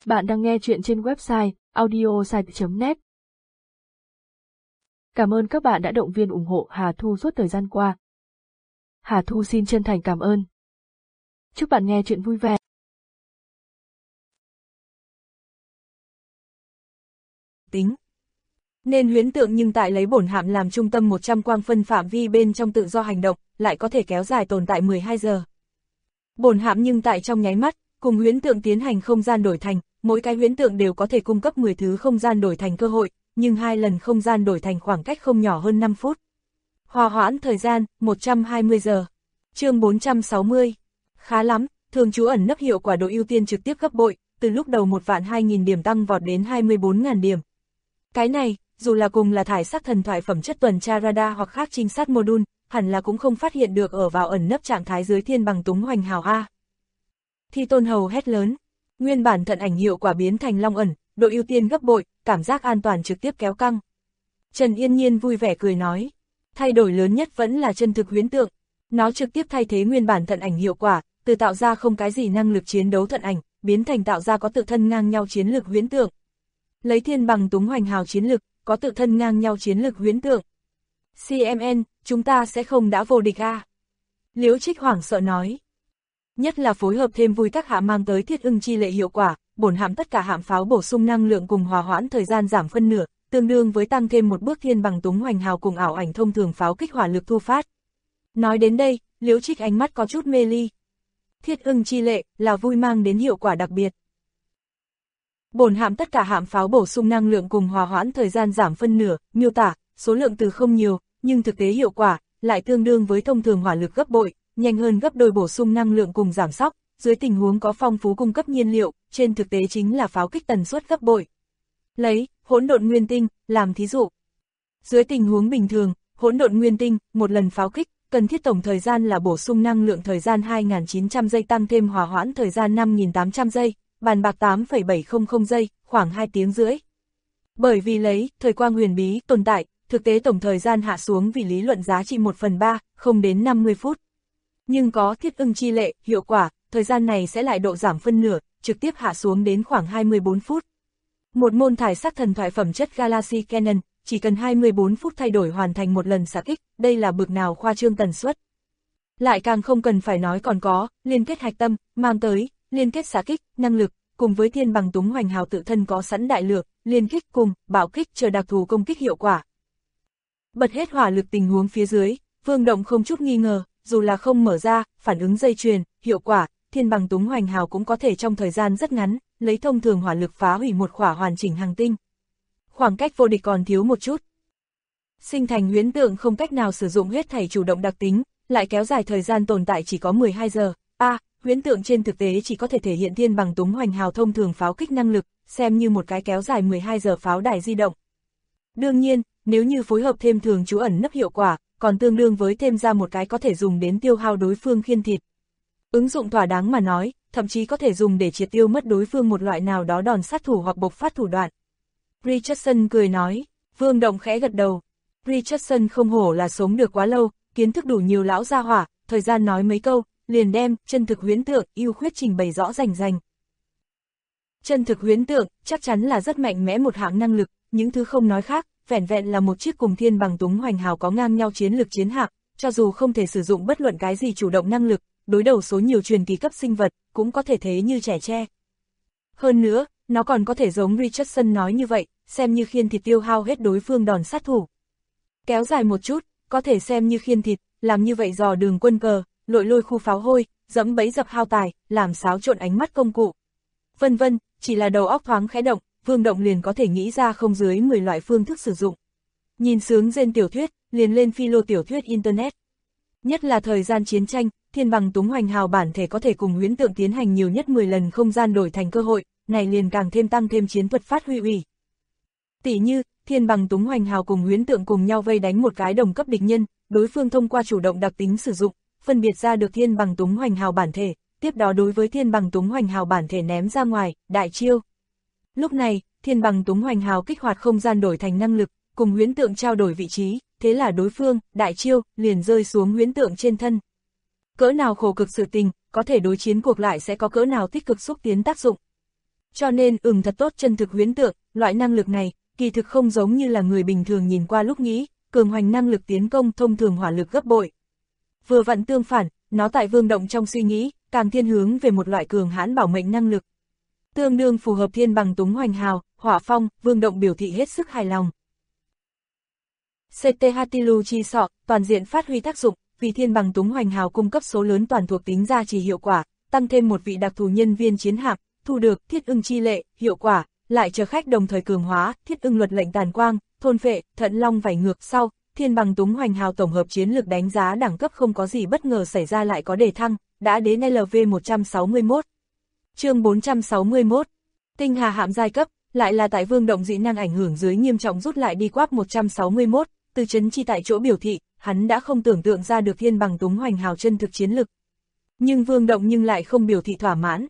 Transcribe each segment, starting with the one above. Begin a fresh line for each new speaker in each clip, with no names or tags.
Bạn đang nghe chuyện trên website audiosite.net. Cảm ơn các bạn đã động viên ủng hộ Hà Thu suốt thời gian qua. Hà Thu xin chân thành cảm ơn. Chúc bạn nghe chuyện vui vẻ.
Tính nên huyễn tượng nhưng tại lấy bổn hạm làm trung tâm 100 quang phân phạm vi bên trong tự do hành động, lại có thể kéo dài tồn tại 12 giờ. Bổn hạm nhưng tại trong nháy mắt, cùng huyễn tượng tiến hành không gian đổi thành, mỗi cái huyễn tượng đều có thể cung cấp 10 thứ không gian đổi thành cơ hội, nhưng 2 lần không gian đổi thành khoảng cách không nhỏ hơn 5 phút. Hòa hoãn thời gian, 120 giờ. Chương 460. Khá lắm, thường trú ẩn nấp hiệu quả độ ưu tiên trực tiếp gấp bội, từ lúc đầu 1.200.000 điểm tăng vọt đến 24.000 điểm. Cái này, dù là cùng là thải sắc thần thoại phẩm chất tuần tra radar hoặc khác trinh sát module, hẳn là cũng không phát hiện được ở vào ẩn nấp trạng thái dưới thiên bằng túng hoành hào A. Thi Tôn Hầu hét lớn, nguyên bản thận ảnh hiệu quả biến thành long ẩn, độ ưu tiên gấp bội, cảm giác an toàn trực tiếp kéo căng. Trần Yên Nhiên vui vẻ cười nói, thay đổi lớn nhất vẫn là chân thực huyễn tượng, nó trực tiếp thay thế nguyên bản thận ảnh hiệu quả, từ tạo ra không cái gì năng lực chiến đấu thận ảnh, biến thành tạo ra có tự thân ngang nhau chiến lực huyễn tượng. Lấy thiên bằng túng hoành hào chiến lực, có tự thân ngang nhau chiến lực huyễn tượng. CMN, chúng ta sẽ không đã vô địch a. Liễu Trích hoảng sợ nói. Nhất là phối hợp thêm vui các hạ mang tới thiết ưng chi lệ hiệu quả, bổn hạm tất cả hạm pháo bổ sung năng lượng cùng hòa hoãn thời gian giảm phân nửa, tương đương với tăng thêm một bước thiên bằng túng hoành hào cùng ảo ảnh thông thường pháo kích hỏa lực thu phát. Nói đến đây, Liễu Trích ánh mắt có chút mê ly. Thiết ưng chi lệ là vui mang đến hiệu quả đặc biệt. Bổn hạm tất cả hạm pháo bổ sung năng lượng cùng hòa hoãn thời gian giảm phân nửa, miêu tả, số lượng từ không nhiều, nhưng thực tế hiệu quả lại tương đương với thông thường hỏa lực gấp bội, nhanh hơn gấp đôi bổ sung năng lượng cùng giảm sóc, dưới tình huống có phong phú cung cấp nhiên liệu, trên thực tế chính là pháo kích tần suất gấp bội. Lấy hỗn độn nguyên tinh làm thí dụ. Dưới tình huống bình thường, hỗn độn nguyên tinh, một lần pháo kích, cần thiết tổng thời gian là bổ sung năng lượng thời gian 2.900 giây tăng thêm hòa hoãn thời gian 5.800 giây, bàn bạc 8,700 giây, khoảng 2 tiếng rưỡi. Bởi vì lấy thời quang huyền bí tồn tại, thực tế tổng thời gian hạ xuống vì lý luận giá trị 1/3, không đến 50 phút. Nhưng có thiết ưng chi lệ, hiệu quả, thời gian này sẽ lại độ giảm phân nửa, trực tiếp hạ xuống đến khoảng 24 phút. Một môn thải sắc thần thoại phẩm chất Galaxy Cannon, chỉ cần 24 phút thay đổi hoàn thành một lần xạ kích, đây là bực nào khoa trương tần suất. Lại càng không cần phải nói còn có, liên kết hạch tâm, mang tới, liên kết xạ kích, năng lực, cùng với thiên bằng túng hoành hào tự thân có sẵn đại lược, liên kích cùng, bạo kích chờ đặc thù công kích hiệu quả. Bật hết hỏa lực tình huống phía dưới, Vương Động không chút nghi ngờ, dù là không mở ra, phản ứng dây chuyền, hiệu quả, thiên bằng túng hoành hào cũng có thể trong thời gian rất ngắn, lấy thông thường hỏa lực phá hủy một khỏa hoàn chỉnh hành tinh. Khoảng cách vô địch còn thiếu một chút. Sinh thành huyễn tượng không cách nào sử dụng hết thảy chủ động đặc tính, lại kéo dài thời gian tồn tại chỉ có 12 giờ. Huyễn tượng trên thực tế chỉ có thể thể hiện thiên bằng túng hoành hào thông thường pháo kích năng lực, xem như một cái kéo dài 12 giờ pháo đài di động. Đương nhiên, nếu như phối hợp thêm thường trú ẩn nấp hiệu quả, còn tương đương với thêm ra một cái có thể dùng đến tiêu hao đối phương khiên thịt. Ứng dụng thỏa đáng mà nói, thậm chí có thể dùng để triệt tiêu mất đối phương một loại nào đó đòn sát thủ hoặc bộc phát thủ đoạn. Richardson cười nói, Vương Động khẽ gật đầu. Richardson không hổ là sống được quá lâu, kiến thức đủ nhiều lão gia hỏa, thời gian nói mấy câu, liền đem chân thực huyễn tượng ưu khuyết trình bày rõ rành rành. Chân thực huyễn tượng chắc chắn là rất mạnh mẽ một hạng năng lực, những thứ không nói khác, vẻn vẹn là một chiếc cùng thiên bằng túng hoành hào có ngang nhau chiến lực chiến hạm, cho dù không thể sử dụng bất luận cái gì chủ động năng lực, đối đầu số nhiều truyền kỳ cấp sinh vật, cũng có thể thế như trẻ tre. Hơn nữa, nó còn có thể giống Richardson nói như vậy, xem như khiên thịt tiêu hao hết đối phương đòn sát thủ. Kéo dài một chút, có thể xem như khiên thịt, làm như vậy dò đường quân cờ, lội lôi khu pháo hôi, dẫm bẫy dập hao tài, làm xáo trộn ánh mắt công cụ. Vân vân, chỉ là đầu óc thoáng khẽ động, Vương Động liền có thể nghĩ ra không dưới 10 loại phương thức sử dụng. Nhìn sướng rên tiểu thuyết, liền lên philo tiểu thuyết Internet. Nhất là thời gian chiến tranh, thiên bằng túng hoành hào bản thể có thể cùng huyễn tượng tiến hành nhiều nhất 10 lần không gian đổi thành cơ hội, này liền càng thêm tăng thêm chiến thuật phát huy ủy. Tỷ như, thiên bằng túng hoành hào cùng huyễn tượng cùng nhau vây đánh một cái đồng cấp địch nhân, đối phương thông qua chủ động đặc tính sử dụng, phân biệt ra được thiên bằng túng hoành hào bản thể, tiếp đó đối với thiên bằng túng hoành hào bản thể ném ra ngoài, đại chiêu. Lúc này, thiên bằng túng hoành hào kích hoạt không gian đổi thành năng lực, cùng huyễn tượng trao đổi vị trí, thế là đối phương, đại chiêu, liền rơi xuống huyễn tượng trên thân. Cỡ nào khổ cực sự tình, có thể đối chiến cuộc lại sẽ có cỡ nào tích cực xúc tiến tác dụng. Cho nên thật tốt chân thực huyễn tượng, loại năng lực này, kỳ thực không giống như là người bình thường nhìn qua lúc nghĩ, cường hoành năng lực tiến công thông thường hỏa lực gấp bội. Vừa vặn tương phản, nó tại Vương Động trong suy nghĩ, càng thiên hướng về một loại cường hãn bảo mệnh năng lực. Tương đương phù hợp thiên bằng túng hoành hào, hỏa phong, Vương Động biểu thị hết sức hài lòng. CT Hatilu chi sọ, toàn diện phát huy tác dụng, vì thiên bằng túng hoành hào cung cấp số lớn toàn thuộc tính gia trì hiệu quả, tăng thêm một vị đặc thù nhân viên chiến hạm, thu được thiết ưng chi lệ, hiệu quả, lại chờ khách đồng thời cường hóa, thiết ưng luật lệnh tàn quang, thôn phệ, thận long vảy ngược sau, thiên bằng túng hoành hào tổng hợp chiến lược đánh giá đẳng cấp không có gì bất ngờ xảy ra lại có đề thăng, đã đến LV161. Chương 461. Tinh hà hạm giai cấp, lại là tại Vương Động dị năng ảnh hưởng dưới nghiêm trọng rút lại đi quáp 161, từ chấn chi tại chỗ biểu thị, hắn đã không tưởng tượng ra được thiên bằng túng hoành hào chân thực chiến lực. Nhưng Vương Động nhưng lại không biểu thị thỏa mãn.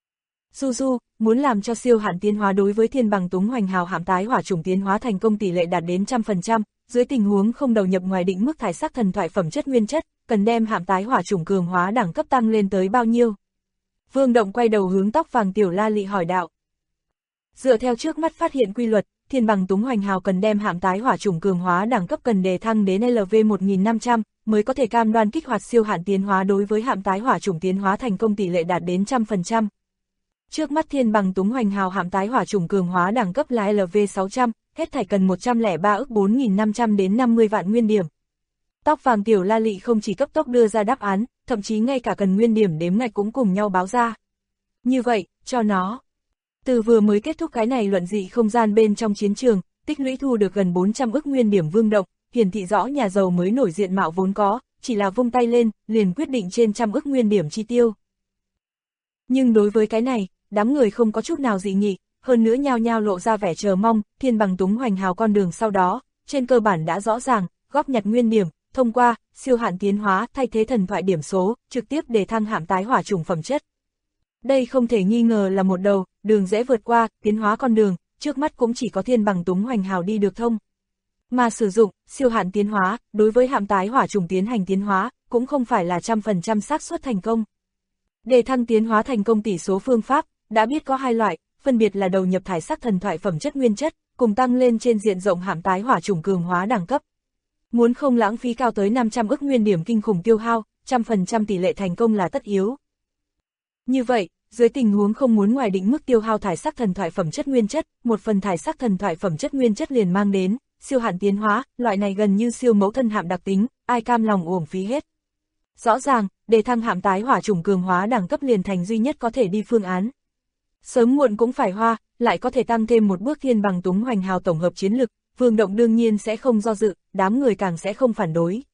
Du, muốn làm cho siêu hạn tiến hóa đối với thiên bằng túng hoành hào hạm tái hỏa chủng tiến hóa thành công tỷ lệ đạt đến 100%, dưới tình huống không đầu nhập ngoài định mức thải sắc thần thoại phẩm chất nguyên chất, cần đem hạm tái hỏa chủng cường hóa đẳng cấp tăng lên tới bao nhiêu? Vương Động quay đầu hướng tóc vàng Tiểu La Lị hỏi đạo. Dựa theo trước mắt phát hiện quy luật, thiên bằng túng hoành hào cần đem hạm tái hỏa chủng cường hóa đẳng cấp cần đề thăng đến LV1500, mới có thể cam đoan kích hoạt siêu hạn tiến hóa đối với hạm tái hỏa chủng tiến hóa thành công tỷ lệ đạt đến 100%. Trước mắt thiên bằng túng hoành hào hạm tái hỏa chủng cường hóa đẳng cấp là LV600, hết thảy cần 103 ức 4.500 đến 50 vạn nguyên điểm. Tóc vàng Tiểu La Lị không chỉ cấp tốc đưa ra đáp án, thậm chí ngay cả cần nguyên điểm đếm ngạch cũng cùng nhau báo ra. Như vậy, cho nó. Từ vừa mới kết thúc cái này luận dị không gian bên trong chiến trường, tích lũy thu được gần 400 ức nguyên điểm Vương Động, hiển thị rõ nhà giàu mới nổi diện mạo vốn có, chỉ là vung tay lên, liền quyết định trên 100 ức nguyên điểm chi tiêu. Nhưng đối với cái này, đám người không có chút nào dị nghị, hơn nữa nhao nhao lộ ra vẻ chờ mong, thiên bằng túng hoành hào con đường sau đó, trên cơ bản đã rõ ràng, góp nhặt nguyên điểm, thông qua, siêu hạn tiến hóa, thay thế thần thoại điểm số, trực tiếp để thăng hạm tái hỏa chủng phẩm chất. Đây không thể nghi ngờ là một đường dễ vượt qua, tiến hóa con đường, trước mắt cũng chỉ có thiên bằng túng hoành hào đi được thông. Mà sử dụng, siêu hạn tiến hóa, đối với hạm tái hỏa chủng tiến hành tiến hóa, cũng không phải là 100% xác suất thành công. Để thăng tiến hóa thành công tỷ số phương pháp, đã biết có hai loại, phân biệt là đầu nhập thải sắc thần thoại phẩm chất nguyên chất, cùng tăng lên trên diện rộng hạm tái hỏa chủng cường hóa đẳng cấp. Muốn không lãng phí cao tới 500 ức nguyên điểm kinh khủng tiêu hao, 100% tỷ lệ thành công là tất yếu. Như vậy, dưới tình huống không muốn ngoài định mức tiêu hao thải sắc thần thoại phẩm chất nguyên chất, một phần thải sắc thần thoại phẩm chất nguyên chất liền mang đến, siêu hạn tiến hóa, loại này gần như siêu mẫu thân hạm đặc tính, ai cam lòng uổng phí hết. Rõ ràng, để thăng hạm tái hỏa chủng cường hóa đẳng cấp liền thành duy nhất có thể đi phương án. Sớm muộn cũng phải hoa, lại có thể tăng thêm một bước thiên bằng túng hoành hào tổng hợp chiến lực, Vương Động đương nhiên sẽ không do dự, đám người càng sẽ không phản đối.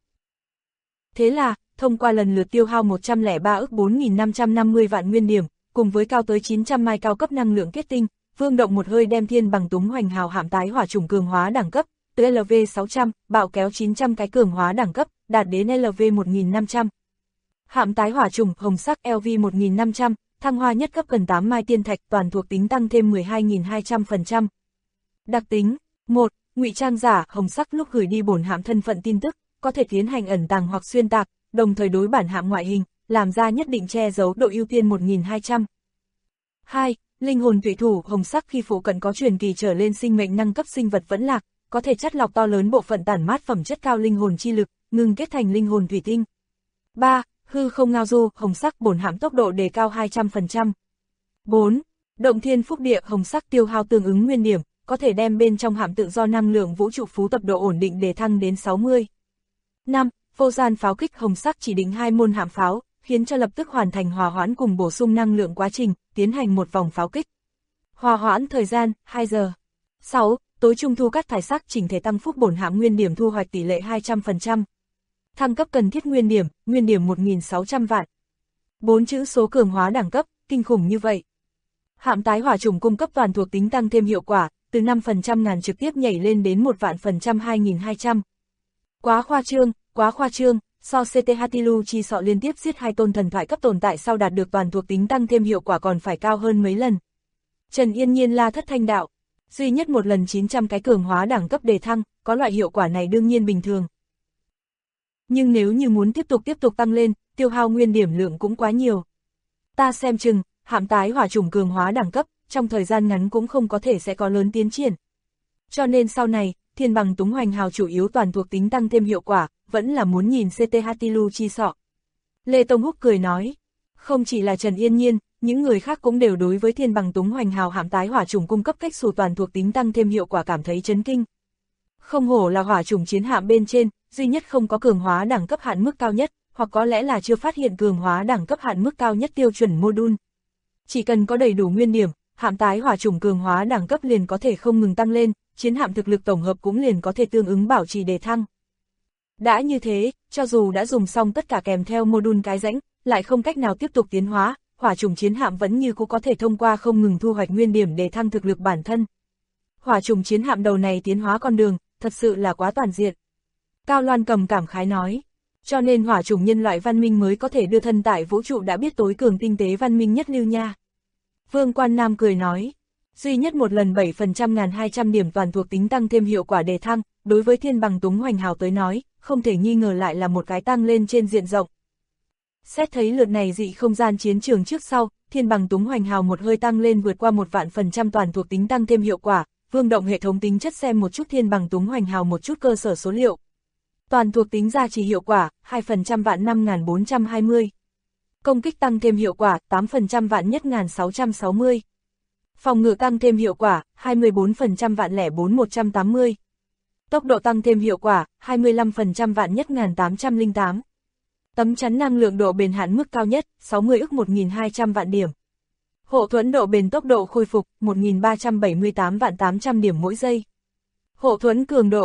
Thế là, thông qua lần lượt tiêu hao 103 ức 4.550 vạn nguyên điểm, cùng với cao tới 900 mai cao cấp năng lượng kết tinh, Vương Động một hơi đem thiên bằng túng hoành hào hạm tái hỏa chủng cường hóa đẳng cấp, từ LV600, bạo kéo 900 cái cường hóa đẳng cấp, đạt đến LV1500. Hạm tái hỏa chủng hồng sắc LV1500, thăng hoa nhất cấp cần 8 mai tiên thạch, toàn thuộc tính tăng thêm 12.200%. Đặc tính 1. Ngụy trang giả hồng sắc lúc gửi đi bổn hạm thân phận tin tức, có thể tiến hành ẩn tàng hoặc xuyên tạc, đồng thời đối bản hạm ngoại hình, làm ra nhất định che giấu độ ưu tiên 1200. 2. Linh hồn thủy thủ hồng sắc khi phụ cận có truyền kỳ trở lên sinh mệnh năng cấp sinh vật vẫn lạc, có thể chắt lọc to lớn bộ phận tản mát phẩm chất cao linh hồn chi lực, ngừng kết thành linh hồn thủy tinh. 3. Hư không ngao du hồng sắc bổn hạm tốc độ đề cao 200%. 4. Động thiên phúc địa hồng sắc tiêu hao tương ứng nguyên điểm, có thể đem bên trong hạm tự do năng lượng vũ trụ phú tập độ ổn định đề thăng đến 60. 5. Vô gian pháo kích hồng sắc chỉ định 2 môn hạm pháo, khiến cho lập tức hoàn thành hòa hoãn cùng bổ sung năng lượng quá trình, tiến hành một vòng pháo kích. Hòa hoãn thời gian, 2 giờ. 6. Tối trung thu cắt thải sắc chỉnh thể tăng phúc bổn hạm nguyên điểm thu hoạch tỷ lệ 200%. Thăng cấp cần thiết nguyên điểm 1.600 vạn. 4 chữ số cường hóa đẳng cấp, kinh khủng như vậy. Hạm tái hỏa chủng cung cấp toàn thuộc tính tăng thêm hiệu quả, từ 5% ngàn trực tiếp nhảy lên đến 1.000% 2.200. Quá khoa trương, so CT Hatilu chi sọ liên tiếp giết 2 tôn thần thoại cấp tồn tại sau đạt được toàn thuộc tính tăng thêm hiệu quả còn phải cao hơn mấy lần. Trần Yên Nhiên la thất thanh đạo, duy nhất một lần 900 cái cường hóa đẳng cấp đề thăng, có loại hiệu quả này đương nhiên bình thường. Nhưng nếu như muốn tiếp tục tăng lên, tiêu hao nguyên điểm lượng cũng quá nhiều. Ta xem chừng, hạm tái hỏa chủng cường hóa đẳng cấp, trong thời gian ngắn cũng không có thể sẽ có lớn tiến triển. Cho nên sau này, thiên bằng túng hoành hào chủ yếu toàn thuộc tính tăng thêm hiệu quả, vẫn là muốn nhìn CTH Tilu chi sọ. Lê Tông Húc cười nói, không chỉ là Trần Yên Nhiên, những người khác cũng đều đối với thiên bằng túng hoành hào hạm tái hỏa chủng cung cấp cách xù toàn thuộc tính tăng thêm hiệu quả cảm thấy chấn kinh. Không hổ là hỏa chủng chiến hạm bên trên, duy nhất không có cường hóa đẳng cấp hạn mức cao nhất, hoặc có lẽ là chưa phát hiện cường hóa đẳng cấp hạn mức cao nhất tiêu chuẩn module. Chỉ cần có đầy đủ nguyên điểm, hạm tái hỏa chủng cường hóa đẳng cấp liền có thể không ngừng tăng lên, chiến hạm thực lực tổng hợp cũng liền có thể tương ứng bảo trì đề thăng. Đã như thế, cho dù đã dùng xong tất cả kèm theo module cái rãnh, lại không cách nào tiếp tục tiến hóa, hỏa chủng chiến hạm vẫn như cũ có thể thông qua không ngừng thu hoạch nguyên điểm để thăng thực lực bản thân. Hỏa chủng chiến hạm đầu này tiến hóa con đường, thật sự là quá toàn diện. Cao Loan Cầm cảm khái nói, cho nên hỏa chủng nhân loại văn minh mới có thể đưa thân tại vũ trụ đã biết tối cường tinh tế văn minh nhất lưu nha. Vương Quan Nam cười nói, duy nhất một lần 7% 1200 điểm toàn thuộc tính tăng thêm hiệu quả đề thăng, đối với thiên bằng túng hoành hào tới nói, không thể nghi ngờ lại là một cái tăng lên trên diện rộng. Xét thấy lượt này dị không gian chiến trường trước sau, thiên bằng túng hoành hào một hơi tăng lên vượt qua 1.000.000% toàn thuộc tính tăng thêm hiệu quả, Vương động hệ thống tính chất xem một chút thiên bằng túng hoành hào một chút cơ sở số liệu. Toàn thuộc tính gia trì hiệu quả, 2% vạn 5.420. Công kích tăng thêm hiệu quả, 8% vạn nhất 1.660. Phòng ngự tăng thêm hiệu quả, 24% vạn 04.180. Tốc độ tăng thêm hiệu quả, 25% vạn nhất 1.808. Tấm chắn năng lượng độ bền hạn mức cao nhất, 60 ức 1.200 vạn điểm. Hộ thuẫn độ bền tốc độ khôi phục, 1.378 vạn 800 điểm mỗi giây. Hộ thuẫn cường độ,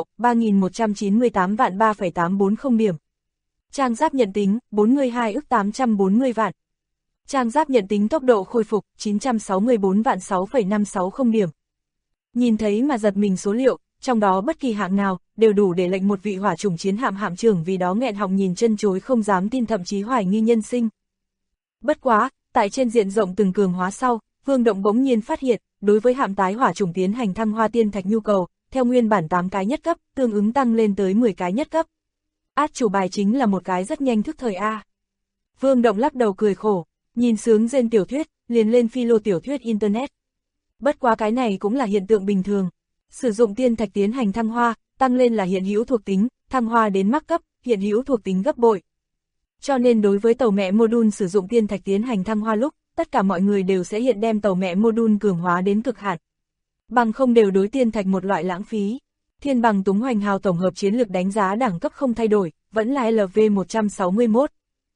3.198 vạn 3,840 điểm. Trang giáp nhận tính, 42 ức 840 vạn. Trang giáp nhận tính tốc độ khôi phục, 964 vạn 6,560 điểm. Nhìn thấy mà giật mình số liệu, trong đó bất kỳ hạng nào, đều đủ để lệnh một vị hỏa chủng chiến hạm hạm trưởng vì đó nghẹn họng nhìn chân chối không dám tin thậm chí hoài nghi nhân sinh. Bất quá, tại trên diện rộng từng cường hóa sau, Vương Động bỗng nhiên phát hiện, đối với hạm tái hỏa chủng tiến hành thăng hoa tiên thạch nhu cầu, theo nguyên bản 8 cái nhất cấp, tương ứng tăng lên tới 10 cái nhất cấp. Át chủ bài chính là một cái rất nhanh thức thời A. Vương Động lắc đầu cười khổ, nhìn sướng rên tiểu thuyết, liền lên philo tiểu thuyết Internet. Bất quá cái này cũng là hiện tượng bình thường. Sử dụng tiên thạch tiến hành thăng hoa, tăng lên là hiện hữu thuộc tính, thăng hoa đến mắc cấp, hiện hữu thuộc tính gấp bội. Cho nên đối với tàu mẹ module sử dụng tiên thạch tiến hành thăng hoa lúc, tất cả mọi người đều sẽ hiện đem tàu mẹ module cường hóa đến cực hạn. Bằng không đều đối tiên thạch một loại lãng phí. Thiên bằng túng hoành hào tổng hợp chiến lược đánh giá đẳng cấp không thay đổi, vẫn là LV161.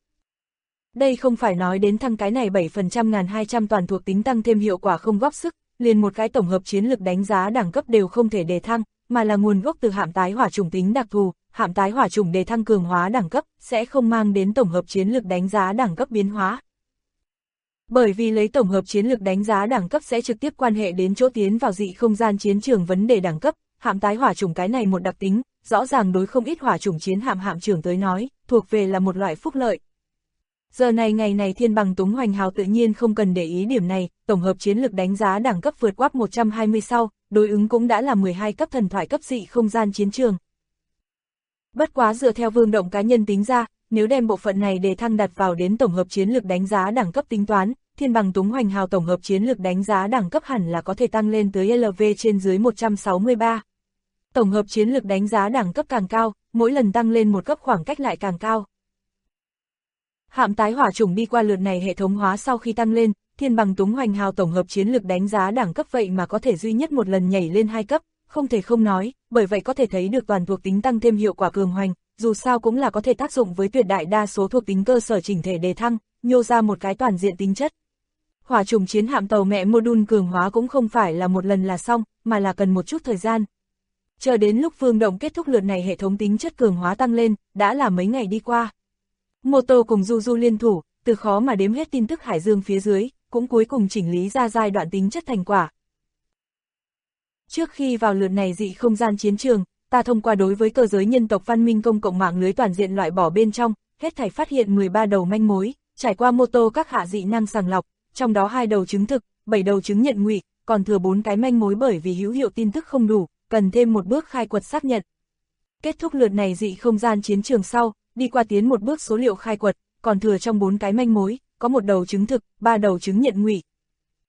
Đây không phải nói đến thăng cái này 7% 1200 toàn thuộc tính tăng thêm hiệu quả không góp sức, liền một cái tổng hợp chiến lược đánh giá đẳng cấp đều không thể đề thăng, mà là nguồn gốc từ hạm tái hỏa chủng tính đặc thù, hạm tái hỏa chủng đề thăng cường hóa đẳng cấp, sẽ không mang đến tổng hợp chiến lược đánh giá đẳng cấp biến hóa. Bởi vì lấy tổng hợp chiến lược đánh giá đẳng cấp sẽ trực tiếp quan hệ đến chỗ tiến vào dị không gian chiến trường vấn đề đẳng cấp, hạm tái hỏa chủng cái này một đặc tính, rõ ràng đối không ít hỏa chủng chiến hạm hạm trưởng tới nói, thuộc về là một loại phúc lợi. Giờ này ngày này thiên bằng túng hoành hào tự nhiên không cần để ý điểm này, tổng hợp chiến lược đánh giá đẳng cấp vượt qua 120 sau, đối ứng cũng đã là 12 cấp thần thoại cấp dị không gian chiến trường. Bất quá dựa theo Vương Động cá nhân tính ra, nếu đem bộ phận này đề thăng đặt vào đến tổng hợp chiến lược đánh giá đẳng cấp tính toán, thiên bằng túng hoành hào tổng hợp chiến lược đánh giá đẳng cấp hẳn là có thể tăng lên tới LV trên dưới 163. Tổng hợp chiến lược đánh giá đẳng cấp càng cao, mỗi lần tăng lên một cấp khoảng cách lại càng cao. Hạm tái hỏa chủng đi qua lượt này hệ thống hóa sau khi tăng lên, thiên bằng túng hoành hào tổng hợp chiến lược đánh giá đẳng cấp vậy mà có thể duy nhất một lần nhảy lên 2 cấp, không thể không nói, bởi vậy có thể thấy được toàn thuộc tính tăng thêm hiệu quả cường hoành, dù sao cũng là có thể tác dụng với tuyệt đại đa số thuộc tính cơ sở chỉnh thể đề thăng, nhô ra một cái toàn diện tính chất. Hỏa chủng chiến hạm tàu mẹ module cường hóa cũng không phải là một lần là xong, mà là cần một chút thời gian. Chờ đến lúc Vương Động kết thúc lượt này hệ thống tính chất cường hóa tăng lên, đã là mấy ngày đi qua. Mô Tô cùng Du Du liên thủ, từ khó mà đếm hết tin tức hải dương phía dưới, cũng cuối cùng chỉnh lý ra giai đoạn tính chất thành quả. Trước khi vào lượt này dị không gian chiến trường, ta thông qua đối với cơ giới nhân tộc văn minh công cộng mạng lưới toàn diện loại bỏ bên trong, hết thảy phát hiện 13 đầu manh mối, trải qua Mô Tô các hạ dị năng sàng lọc, trong đó 2 đầu chứng thực, 7 đầu chứng nhận ngụy, còn thừa 4 cái manh mối bởi vì hữu hiệu tin tức không đủ, cần thêm một bước khai quật xác nhận. Kết thúc lượt này dị không gian chiến trường sau, đi qua tiến một bước số liệu khai quật, còn thừa trong 4 cái manh mối, có 1 đầu chứng thực, 3 đầu chứng nhận ngụy.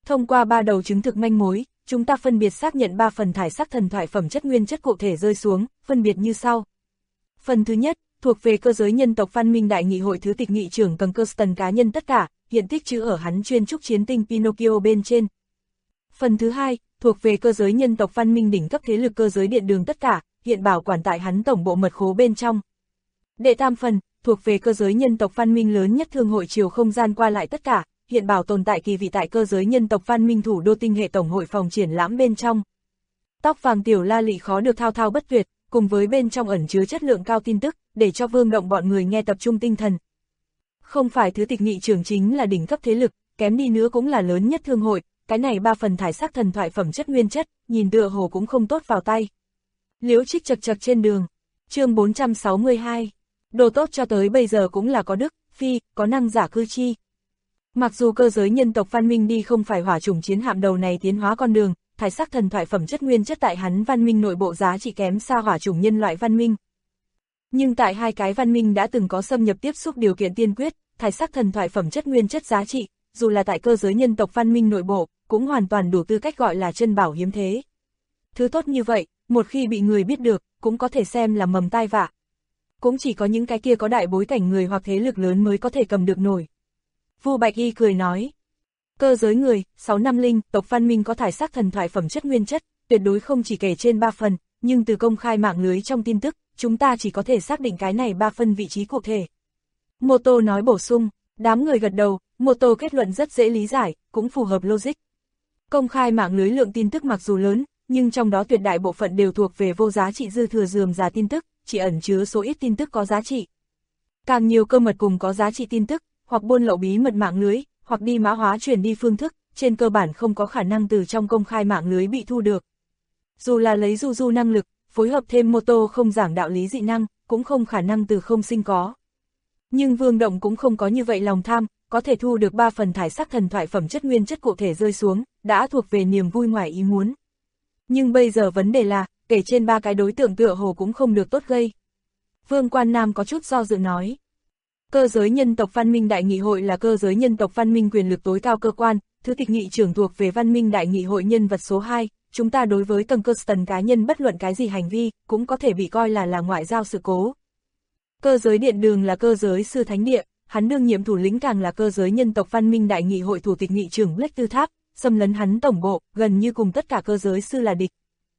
Thông qua 3 đầu chứng thực manh mối, chúng ta phân biệt xác nhận 3 phần thải sắc thần thoại phẩm chất nguyên chất cụ thể rơi xuống, phân biệt như sau. Phần thứ nhất, thuộc về cơ giới nhân tộc văn minh đại nghị hội thứ tịch nghị trưởng Cần Kirsten cá nhân tất cả, hiện tích trữ ở hắn chuyên trúc chiến tinh Pinocchio bên trên. Phần thứ hai, thuộc về cơ giới nhân tộc văn minh đỉnh cấp thế lực cơ giới điện đường tất cả, hiện bảo quản tại hắn tổng bộ mật khố bên trong. Đệ tam phần, thuộc về cơ giới nhân tộc văn minh lớn nhất thương hội chiều không gian qua lại tất cả, hiện bảo tồn tại kỳ vị tại cơ giới nhân tộc văn minh thủ đô tinh hệ tổng hội phòng triển lãm bên trong. Tóc vàng tiểu la lị khó được thao thao bất tuyệt, cùng với bên trong ẩn chứa chất lượng cao tin tức, để cho Vương Động bọn người nghe tập trung tinh thần. Không phải thứ tịch nghị trưởng chính là đỉnh cấp thế lực, kém đi nữa cũng là lớn nhất thương hội, cái này 3 phần thải sắc thần thoại phẩm chất nguyên chất, nhìn tựa hồ cũng không tốt vào tay. Liễu Trích chật chật trên đường. Chương 462. Đồ tốt cho tới bây giờ cũng là có đức, phi, có năng giả cư chi. Mặc dù cơ giới nhân tộc văn minh đi không phải hỏa chủng chiến hạm đầu này tiến hóa con đường, thải sắc thần thoại phẩm chất nguyên chất tại hắn văn minh nội bộ giá trị kém xa hỏa chủng nhân loại văn minh. Nhưng tại hai cái văn minh đã từng có xâm nhập tiếp xúc điều kiện tiên quyết, thải sắc thần thoại phẩm chất nguyên chất giá trị, dù là tại cơ giới nhân tộc văn minh nội bộ, cũng hoàn toàn đủ tư cách gọi là chân bảo hiếm thế. Thứ tốt như vậy, một khi bị người biết được, cũng có thể xem là mầm tai vạ. Cũng chỉ có những cái kia có đại bối cảnh người hoặc thế lực lớn mới có thể cầm được nổi. Vu Bạch Y cười nói, cơ giới người, 6 năm linh, tộc văn minh có thải sắc thần thoại phẩm chất nguyên chất, tuyệt đối không chỉ kể trên 3 phần, nhưng từ công khai mạng lưới trong tin tức, chúng ta chỉ có thể xác định cái này 3 phân vị trí cụ thể. Mô Tô nói bổ sung, đám người gật đầu, Mô Tô kết luận rất dễ lý giải, cũng phù hợp logic. Công khai mạng lưới lượng tin tức mặc dù lớn, nhưng trong đó tuyệt đại bộ phận đều thuộc về vô giá trị dư thừa rườm rà tin tức, chỉ ẩn chứa số ít tin tức có giá trị. Càng nhiều cơ mật cùng có giá trị tin tức, hoặc buôn lậu bí mật mạng lưới, hoặc đi mã hóa truyền đi phương thức, trên cơ bản không có khả năng từ trong công khai mạng lưới bị thu được. Dù là lấy du năng lực, phối hợp thêm mô tô không giảng đạo lý dị năng, cũng không khả năng từ không sinh có. Nhưng Vương Động cũng không có như vậy lòng tham, có thể thu được 3 phần thải sắc thần thoại phẩm chất nguyên chất cụ thể rơi xuống, đã thuộc về niềm vui ngoài ý muốn. Nhưng bây giờ vấn đề là, kể trên 3 cái đối tượng tựa hồ cũng không được tốt gây. Vương Quan Nam có chút do dự nói. Cơ giới nhân tộc văn minh đại nghị hội là cơ giới nhân tộc văn minh quyền lực tối cao cơ quan, thứ tịch nghị trưởng thuộc về văn minh đại nghị hội nhân vật số 2, chúng ta đối với Cần Kirsten cá nhân bất luận cái gì hành vi, cũng có thể bị coi là ngoại giao sự cố. Cơ giới điện đường là cơ giới sư thánh địa, hắn đương nhiệm thủ lĩnh càng là cơ giới nhân tộc văn minh đại nghị hội thủ tịch nghị trưởng Black Tư Tháp, xâm lấn hắn tổng bộ, gần như cùng tất cả cơ giới sư là địch.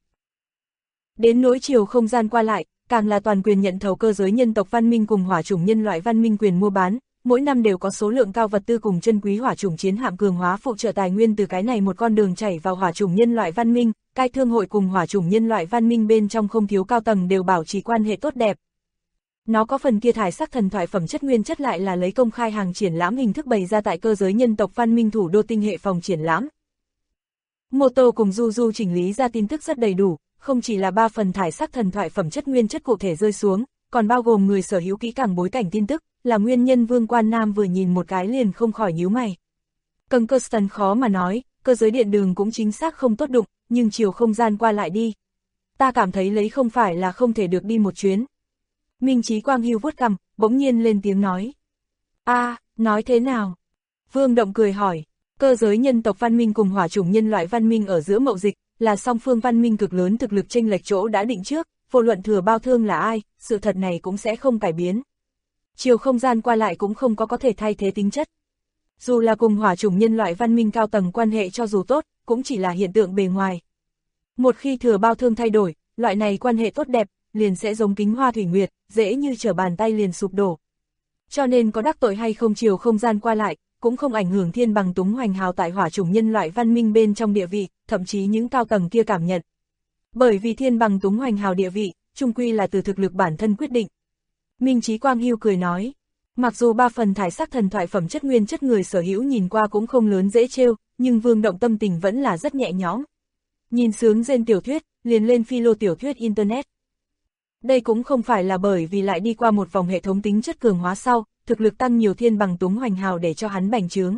Đến nỗi chiều không gian qua lại, càng là toàn quyền nhận thầu cơ giới nhân tộc văn minh cùng hỏa chủng nhân loại văn minh quyền mua bán, mỗi năm đều có số lượng cao vật tư cùng chân quý hỏa chủng chiến hạm cường hóa phụ trợ tài nguyên từ cái này một con đường chảy vào hỏa chủng nhân loại văn minh, cai thương hội cùng hỏa chủng nhân loại văn minh bên trong không thiếu cao tầng đều bảo trì quan hệ tốt đẹp. Nó có phần kia thải sắc thần thoại phẩm chất nguyên chất lại là lấy công khai hàng triển lãm hình thức bày ra tại cơ giới nhân tộc văn minh thủ đô tinh hệ phòng triển lãm. Mô Tô cùng Du chỉnh lý ra tin tức rất đầy đủ, không chỉ là 3 phần thải sắc thần thoại phẩm chất nguyên chất cụ thể rơi xuống, còn bao gồm người sở hữu kỹ càng bối cảnh tin tức, là nguyên nhân Vương Quan Nam vừa nhìn một cái liền không khỏi nhíu mày. Cần Kirsten khó mà nói, cơ giới điện đường cũng chính xác không tốt đụng, nhưng chiều không gian qua lại đi. Ta cảm thấy lấy không phải là không thể được đi một chuyến. Minh Chí Quang hưu vuốt cằm, bỗng nhiên lên tiếng nói. Nói thế nào? Vương Động cười hỏi, cơ giới nhân tộc văn minh cùng hỏa chủng nhân loại văn minh ở giữa mậu dịch, là song phương văn minh cực lớn thực lực chênh lệch chỗ đã định trước, vô luận thừa bao thương là ai, sự thật này cũng sẽ không cải biến. Chiều không gian qua lại cũng không có thể thay thế tính chất. Dù là cùng hỏa chủng nhân loại văn minh cao tầng quan hệ cho dù tốt, cũng chỉ là hiện tượng bề ngoài. Một khi thừa bao thương thay đổi, loại này quan hệ tốt đẹp, liền sẽ giống kính hoa thủy nguyệt, dễ như trở bàn tay liền sụp đổ. Cho nên có đắc tội hay không chiều không gian qua lại, cũng không ảnh hưởng Thiên Bằng Túng hoành hào tại hỏa chủng nhân loại văn minh bên trong địa vị, thậm chí những cao tầng kia cảm nhận. Bởi vì Thiên Bằng Túng hoành hào địa vị, chung quy là từ thực lực bản thân quyết định. Minh Chí Quang hưu cười nói, mặc dù 3 phần thải sắc thần thoại phẩm chất nguyên chất người sở hữu nhìn qua cũng không lớn dễ trêu, nhưng Vương Động tâm tình vẫn là rất nhẹ nhõm. Nhìn sướng trên tiểu thuyết, liền lên philo tiểu thuyết internet. Đây cũng không phải là bởi vì lại đi qua một vòng hệ thống tính chất cường hóa sau, thực lực tăng nhiều Thiên Bằng Túng hoành hào để cho hắn bành trướng.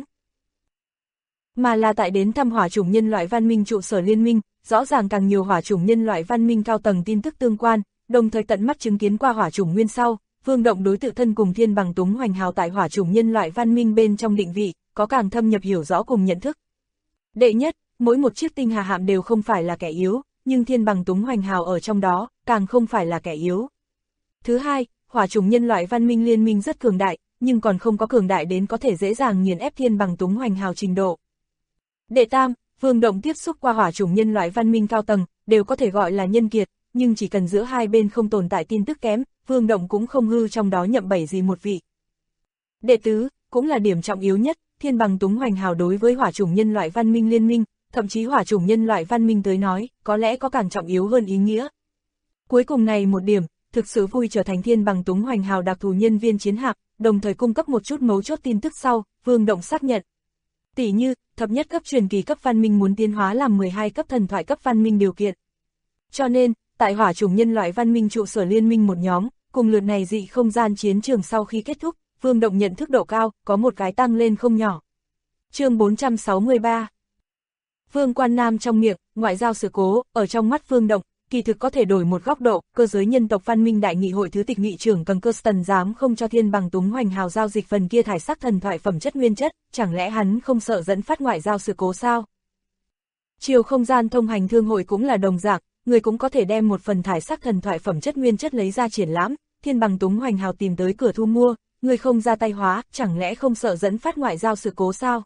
Mà là tại đến thăm hỏa chủng nhân loại văn minh trụ sở liên minh, rõ ràng càng nhiều hỏa chủng nhân loại văn minh cao tầng tin tức tương quan, đồng thời tận mắt chứng kiến qua hỏa chủng nguyên sau, Vương Động đối tự thân cùng Thiên Bằng Túng hoành hào tại hỏa chủng nhân loại văn minh bên trong định vị, có càng thâm nhập hiểu rõ cùng nhận thức. Đệ nhất, mỗi một chiếc tinh hà hạm đều không phải là kẻ yếu, nhưng thiên bằng túng hoành hào ở trong đó, càng không phải là kẻ yếu. Thứ hai, hỏa chủng nhân loại văn minh liên minh rất cường đại, nhưng còn không có cường đại đến có thể dễ dàng nghiền ép thiên bằng túng hoành hào trình độ. Đệ tam, Vương Động tiếp xúc qua hỏa chủng nhân loại văn minh cao tầng, đều có thể gọi là nhân kiệt, nhưng chỉ cần giữa hai bên không tồn tại tin tức kém, Vương Động cũng không hư trong đó nhậm bẩy gì một vị. Đệ tứ, cũng là điểm trọng yếu nhất, thiên bằng túng hoành hào đối với hỏa chủng nhân loại văn minh liên minh, thậm chí hỏa chủng nhân loại văn minh tới nói, có lẽ có càng trọng yếu hơn ý nghĩa. Cuối cùng này một điểm, thực sự vui trở thành thiên bằng túng hoành hào đặc thù nhân viên chiến hạm, đồng thời cung cấp một chút mấu chốt tin tức sau, Vương Động xác nhận. Tỷ như, thập nhất cấp truyền kỳ cấp văn minh muốn tiến hóa làm 12 cấp thần thoại cấp văn minh điều kiện. Cho nên, tại hỏa chủng nhân loại văn minh trụ sở liên minh một nhóm, cùng lượt này dị không gian chiến trường sau khi kết thúc, Vương Động nhận thức độ cao, có một cái tăng lên không nhỏ. Chương 463. Vương Quan Nam trong miệng, ngoại giao sự cố, ở trong mắt Vương Động, kỳ thực có thể đổi một góc độ, cơ giới nhân tộc văn minh đại nghị hội thứ tịch nghị trưởng Cần Kirsten dám không cho thiên bằng túng hoành hào giao dịch phần kia thải sắc thần thoại phẩm chất nguyên chất, chẳng lẽ hắn không sợ dẫn phát ngoại giao sự cố sao? Chiều không gian thông hành thương hội cũng là đồng dạng, người cũng có thể đem một phần thải sắc thần thoại phẩm chất nguyên chất lấy ra triển lãm, thiên bằng túng hoành hào tìm tới cửa thu mua, người không ra tay hóa, chẳng lẽ không sợ dẫn phát ngoại giao sự cố sao?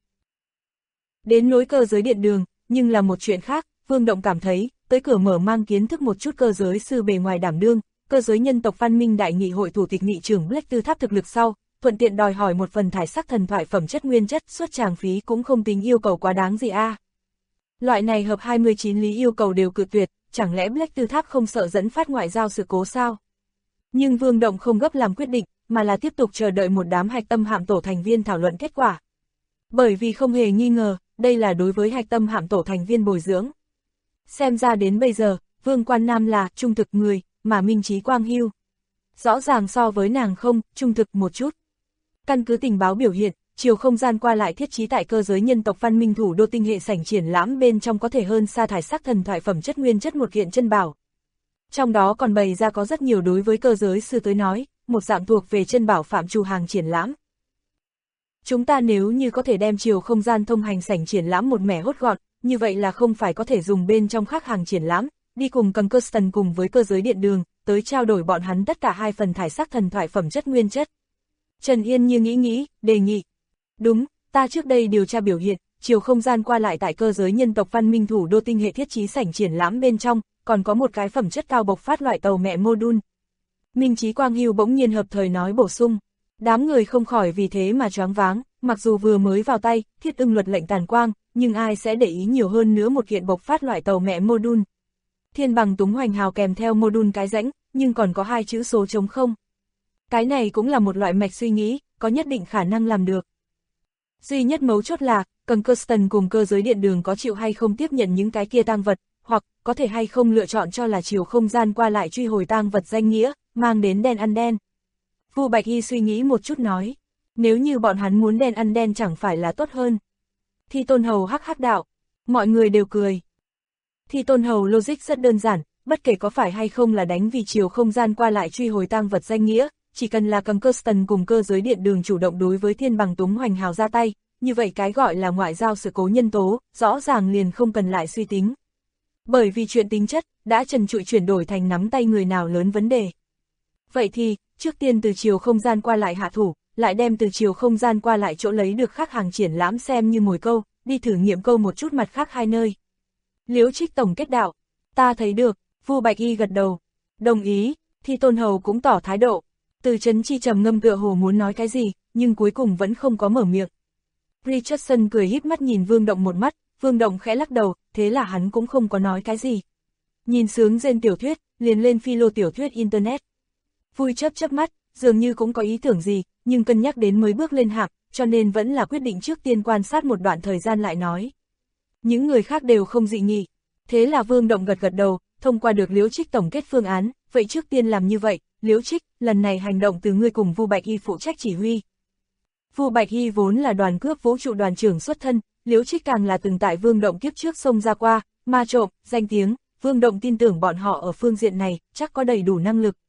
Đến nối cơ giới điện đường, nhưng là một chuyện khác, Vương Động cảm thấy, tới cửa mở mang kiến thức một chút cơ giới sư bề ngoài đảm đương, cơ giới nhân tộc văn minh đại nghị hội thủ tịch nghị trưởng Black Tư Tháp thực lực sau, thuận tiện đòi hỏi một phần thải sắc thần thoại phẩm chất nguyên chất, suất tràng phí cũng không tính yêu cầu quá đáng gì a. Loại này hợp 29 lý yêu cầu đều cự tuyệt, chẳng lẽ Black Tư Tháp không sợ dẫn phát ngoại giao sự cố sao? Nhưng Vương Động không gấp làm quyết định, mà là tiếp tục chờ đợi một đám hạch tâm hạm tổ thành viên thảo luận kết quả. Bởi vì không hề nghi ngờ, đây là đối với hạch tâm hạm tổ thành viên bồi dưỡng. Xem ra đến bây giờ, Vương Quan Nam là trung thực người, mà Minh Chí Quang hưu. Rõ ràng so với nàng không, trung thực một chút. Căn cứ tình báo biểu hiện, chiều không gian qua lại thiết trí tại cơ giới nhân tộc văn minh thủ đô tinh hệ sảnh triển lãm bên trong có thể hơn xa thải sắc thần thoại phẩm chất nguyên chất một kiện chân bảo. Trong đó còn bày ra có rất nhiều đối với cơ giới sư tới nói, một dạng thuộc về chân bảo phạm trù hàng triển lãm. Chúng ta nếu như có thể đem chiều không gian thông hành sảnh triển lãm một mẻ hốt gọn, như vậy là không phải có thể dùng bên trong khác hàng triển lãm, đi cùng Cần Kirsten cùng với cơ giới điện đường, tới trao đổi bọn hắn tất cả hai phần thải sắc thần thoại phẩm chất nguyên chất. Trần Yên như nghĩ, đề nghị. Đúng, ta trước đây điều tra biểu hiện, chiều không gian qua lại tại cơ giới nhân tộc văn minh thủ đô tinh hệ thiết trí sảnh triển lãm bên trong, còn có một cái phẩm chất cao bộc phát loại tàu mẹ module. Minh Chí Quang hưu bỗng nhiên hợp thời nói bổ sung. Đám người không khỏi vì thế mà choáng váng, mặc dù vừa mới vào tay, thiết ưng luật lệnh tàn quang, nhưng ai sẽ để ý nhiều hơn nữa một kiện bộc phát loại tàu mẹ module. Thiên bằng túng hoành hào kèm theo module cái rãnh, nhưng còn có hai chữ số trống không. Cái này cũng là một loại mạch suy nghĩ, có nhất định khả năng làm được. Duy nhất mấu chốt là, Cần Kirsten cùng cơ giới điện đường có chịu hay không tiếp nhận những cái kia tang vật, hoặc có thể hay không lựa chọn cho là chiều không gian qua lại truy hồi tang vật danh nghĩa, mang đến đen ăn đen. Vu Bạch Y suy nghĩ một chút nói, nếu như bọn hắn muốn đen ăn đen chẳng phải là tốt hơn. Thi Tôn Hầu hắc hắc đạo, mọi người đều cười. Thi Tôn Hầu logic rất đơn giản, bất kể có phải hay không là đánh vì chiều không gian qua lại truy hồi tang vật danh nghĩa, chỉ cần là Cần Kirsten cùng cơ giới điện đường chủ động đối với thiên bằng túng hoành hào ra tay, như vậy cái gọi là ngoại giao sự cố nhân tố, rõ ràng liền không cần lại suy tính. Bởi vì chuyện tính chất, đã trần trụi chuyển đổi thành nắm tay người nào lớn vấn đề. Vậy thì, trước tiên từ chiều không gian qua lại hạ thủ, lại đem từ chiều không gian qua lại chỗ lấy được khác hàng triển lãm xem như mồi câu, đi thử nghiệm câu một chút mặt khác hai nơi. Liễu Trích tổng kết đạo, ta thấy được, Vu Bạch Y gật đầu, đồng ý, Thi Tôn Hầu cũng tỏ thái độ. Từ Chấn Chi trầm ngâm tựa hồ muốn nói cái gì, nhưng cuối cùng vẫn không có mở miệng. Richardson cười híp mắt nhìn Vương Động một mắt, Vương Động khẽ lắc đầu, thế là hắn cũng không có nói cái gì. Nhìn sướng rên tiểu thuyết, liền lên philo tiểu thuyết internet. Vui chớp chớp mắt, dường như cũng có ý tưởng gì, nhưng cân nhắc đến mới bước lên hạng, cho nên vẫn là quyết định trước tiên quan sát một đoạn thời gian lại nói. Những người khác đều không dị nghị. Thế là Vương Động gật gật đầu, thông qua được Liễu Trích tổng kết phương án, vậy trước tiên làm như vậy, Liễu Trích, lần này hành động từ ngươi cùng Vu Bạch Y phụ trách chỉ huy. Vu Bạch Y vốn là đoàn cướp vũ trụ đoàn trưởng xuất thân, Liễu Trích càng là từng tại Vương Động kiếp trước xông ra qua, ma trộm, danh tiếng, Vương Động tin tưởng bọn họ ở phương diện này, chắc có đầy đủ năng lực.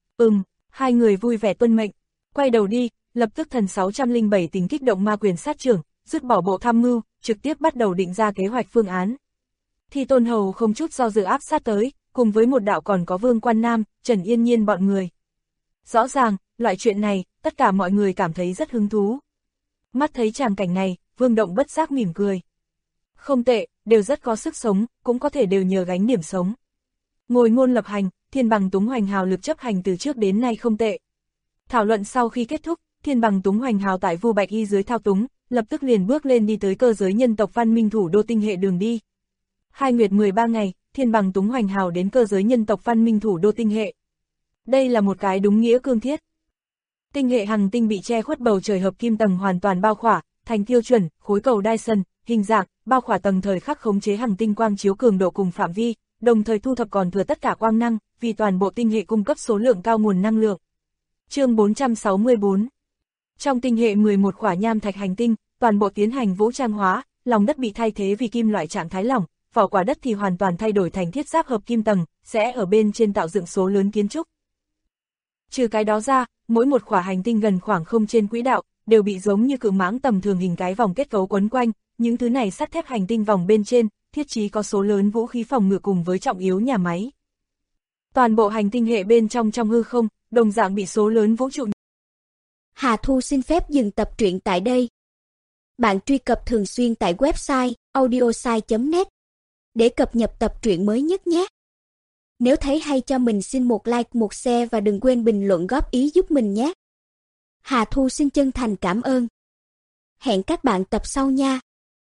Hai người vui vẻ tuân mệnh, quay đầu đi, lập tức thần 607 tính kích động ma quyền sát trưởng, dứt bỏ bộ tham mưu, trực tiếp bắt đầu định ra kế hoạch phương án. Thì Tôn Hầu không chút do dự áp sát tới, cùng với một đạo còn có Vương Quan Nam, Trần Yên Nhiên bọn người. Rõ ràng, loại chuyện này, tất cả mọi người cảm thấy rất hứng thú. Mắt thấy tràng cảnh này, Vương Động bất giác mỉm cười. Không tệ, đều rất có sức sống, cũng có thể đều nhờ gánh điểm sống. Ngồi ngôn lập hành, Thiên Bằng Túng Hoành Hào lực chấp hành từ trước đến nay không tệ. Thảo luận sau khi kết thúc, Thiên Bằng Túng Hoành Hào tại Vu Bạch Y dưới thao túng, lập tức liền bước lên đi tới cơ giới nhân tộc văn minh thủ đô tinh hệ đường đi. 2 nguyệt 13 ngày, Thiên Bằng Túng Hoành Hào đến cơ giới nhân tộc văn minh thủ đô tinh hệ. Đây là một cái đúng nghĩa cương thiết. Tinh hệ hành tinh bị che khuất bầu trời hợp kim tầng hoàn toàn bao khỏa, thành tiêu chuẩn, khối cầu Dyson, hình dạng, bao khỏa tầng thời khắc khống chế hành tinh quang chiếu cường độ cùng phạm vi, đồng thời thu thập còn thừa tất cả quang năng, vì toàn bộ tinh hệ cung cấp số lượng cao nguồn năng lượng. Chương 464. Trong tinh hệ 11 khỏa nham thạch hành tinh, toàn bộ tiến hành vũ trang hóa, lòng đất bị thay thế vì kim loại trạng thái lỏng, vỏ quả đất thì hoàn toàn thay đổi thành thiết giáp hợp kim tầng, sẽ ở bên trên tạo dựng số lớn kiến trúc. Trừ cái đó ra, mỗi một khỏa hành tinh gần khoảng không trên quỹ đạo, đều bị giống như cự mãng tầm thường hình cái vòng kết cấu quấn quanh, những thứ này sắt thép hành tinh vòng bên trên, thiết trí có số lớn vũ khí phòng ngự cùng với trọng yếu nhà máy. Toàn bộ hành tinh hệ bên trong hư không, đồng dạng bị số lớn vũ trụ.
Hà Thu xin phép dừng tập truyện tại đây. Bạn truy cập thường xuyên tại website audiosai.net để cập nhật tập truyện mới nhất nhé. Nếu thấy hay cho mình xin một like, một share và đừng quên bình luận góp ý giúp mình nhé. Hà Thu xin chân thành cảm ơn. Hẹn các bạn tập sau nha.